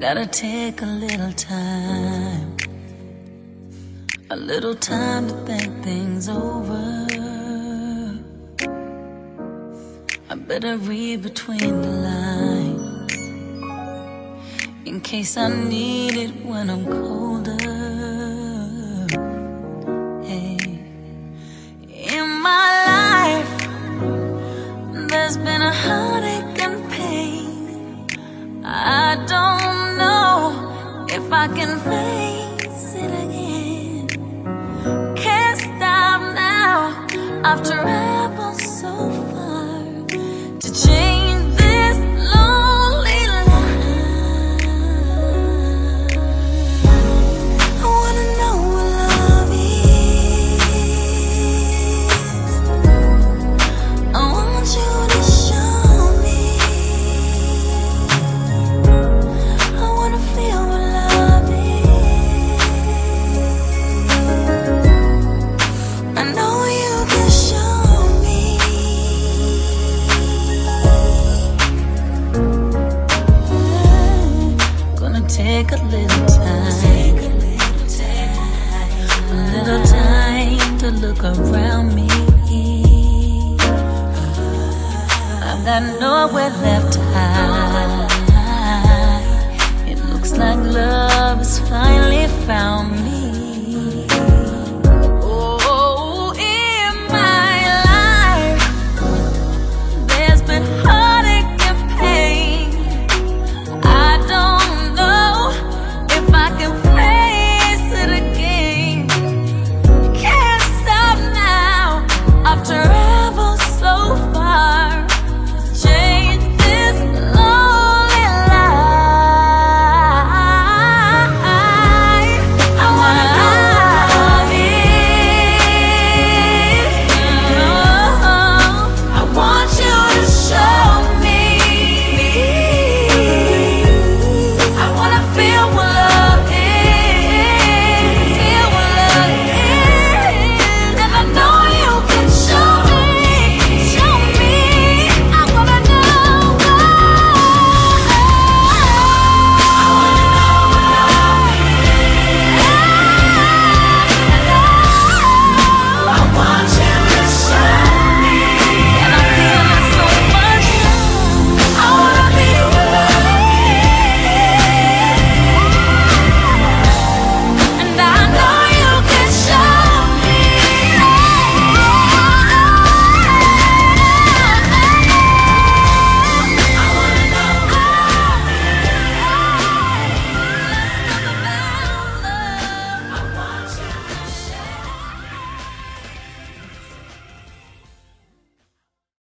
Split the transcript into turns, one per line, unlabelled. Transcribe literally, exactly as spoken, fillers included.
Gotta take a little time, a little time to think things over. I better read between the lines, in case I need it when I'm colder. Hey, in my life, there's been a heartache and pain. I don't know if I can face it again. Can't stop now, I've traveled so far to change this lonely life. I wanna know what love is. I want you to show me. I wanna feel what love is. I know you can show me. Gonna take a little time, a little time to look around me. I've got nowhere left to hide. It looks like love